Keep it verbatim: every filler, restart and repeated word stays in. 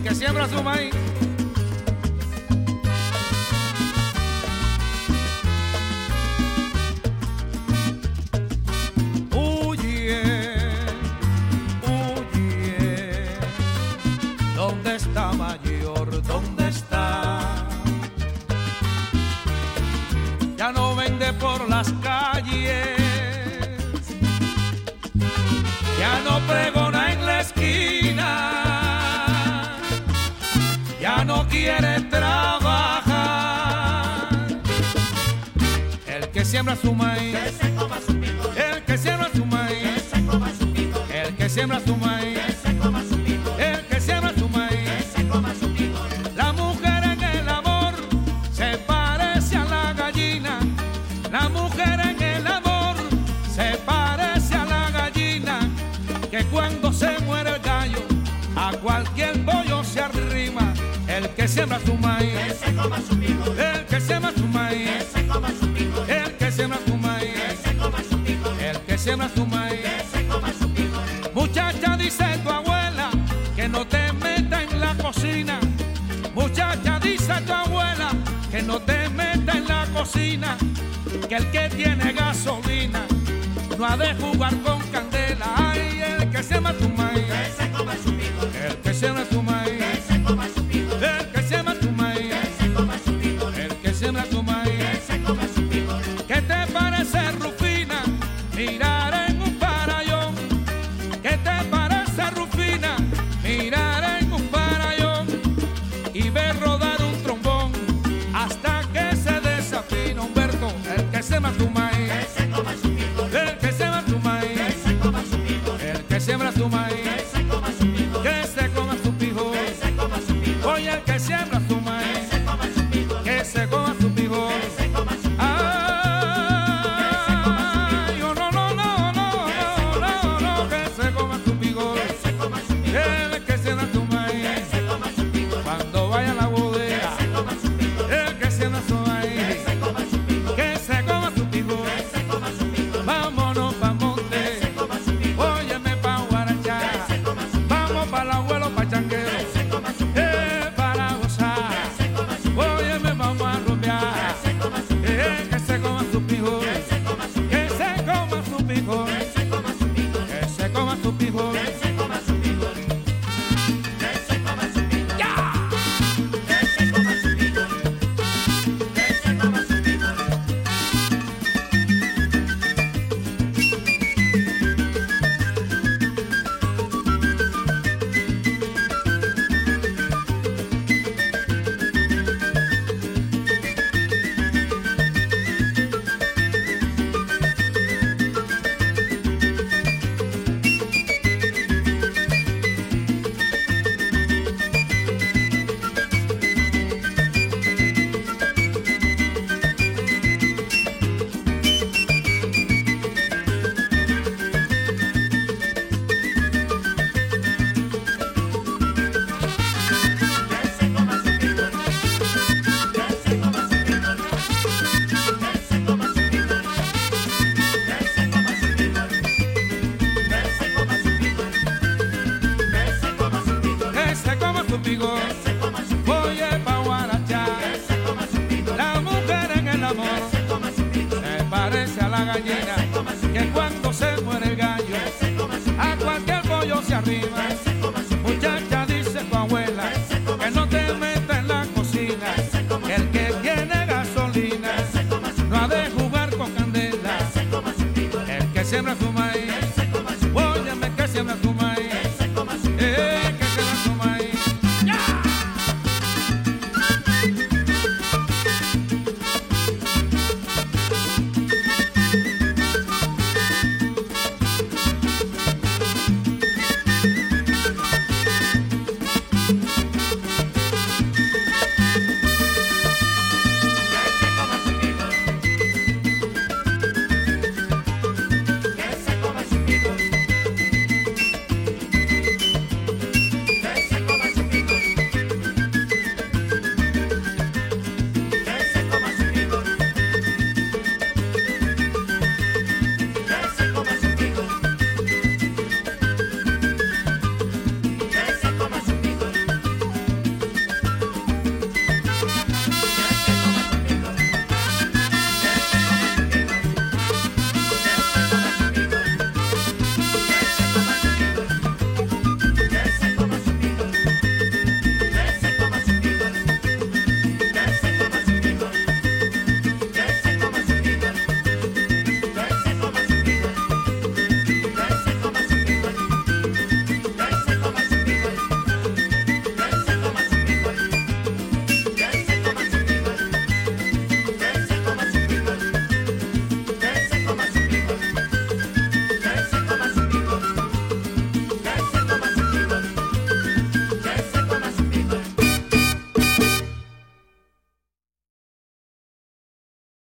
que siembra su maíz. Huye, huye, ¿dónde está mayor? ¿Dónde está? Ya no vende por las calles, ya no pregona en la esquina, ya no quiere trabajar. El que siembra su maíz, que se coma su pico. el que siembra su maíz, Que se coma su pico. el que siembra su maíz, Que se coma su pico. el que siembra su maíz. Que se coma su pico. La mujer en el amor se parece a la gallina, la mujer en el amor se parece a la gallina, que cuando se muere el gallo a cualquier pollo se arrima. El que siembra su maíz, Que se coma su pico. el que siembra su maíz, Que se coma su pico. el que siembra su Que maíz, se coma su pico. el que siembra su maíz. Que se coma su pico. Muchacha, dice tu abuela que no te meta en la cocina. Muchacha, dice tu abuela que no te meta en la cocina, que el que tiene gasolina no ha de jugar con candela. Ay, el que siembra tu maíz, Que se coma su pico. el que siembra tu maíz, Que se coma su pico. el que siembra tu maíz, Que se coma su pico. el que siembra tu maíz. Que se coma su pico. ¿Qué te parece, Rufina, mirar en un parayón? ¿Qué te parece, Rufina, mirar en un parayón y ver rodar un trombón hasta que se desafina? Humberto, el que siembra tu maíz, Que se coma su pico. el que siembra tu Que maíz, se coma su pico. el que siembra tu Que maíz, se coma su pico. que se coma su pijo. Que se coma su pico. Oye, el que siembra tu Que maíz, se coma su pico. que se coma su pijo. Que se coma su pico. Ay, oh, no, no, no, no, no, no, no, que se coma su pijo. Que se coma su pico. El que siembra tu maíz, Que se coma su pico. cuando vaya a la bodega. Que se coma su pico. El que siembra su Que maíz, se coma su pico. que se coma su pijo. Que se coma su pico. Vámonos pa' Que monte, se coma su pico. óyeme pa' guarachá. Que se coma su pico. Vamos pa' el abuelo, pa' changuero, Que se coma su pico. eh, para gozar. Que se coma su pico. Óyeme, vamos a rumbear. Que se coma su pico. Eh, que se coma su pijo, Que se coma su pico. que se coma su pijo, Que se coma su pico. que se coma su pijo. Que se coma su pico. Que se coma su pico. ¡Ya! Que se coma su pico. Que se coma su pico. Que se coma su pico. Que se coma su pico. Que se coma su pico. Que se coma su pico. Que se coma su pico. Que se coma su pico. Que se coma su pijo, Que se coma su pico. oye pa' guarachá. Que se coma su pico. La mujer en el amor Que se coma su pico. se parece a la gallina,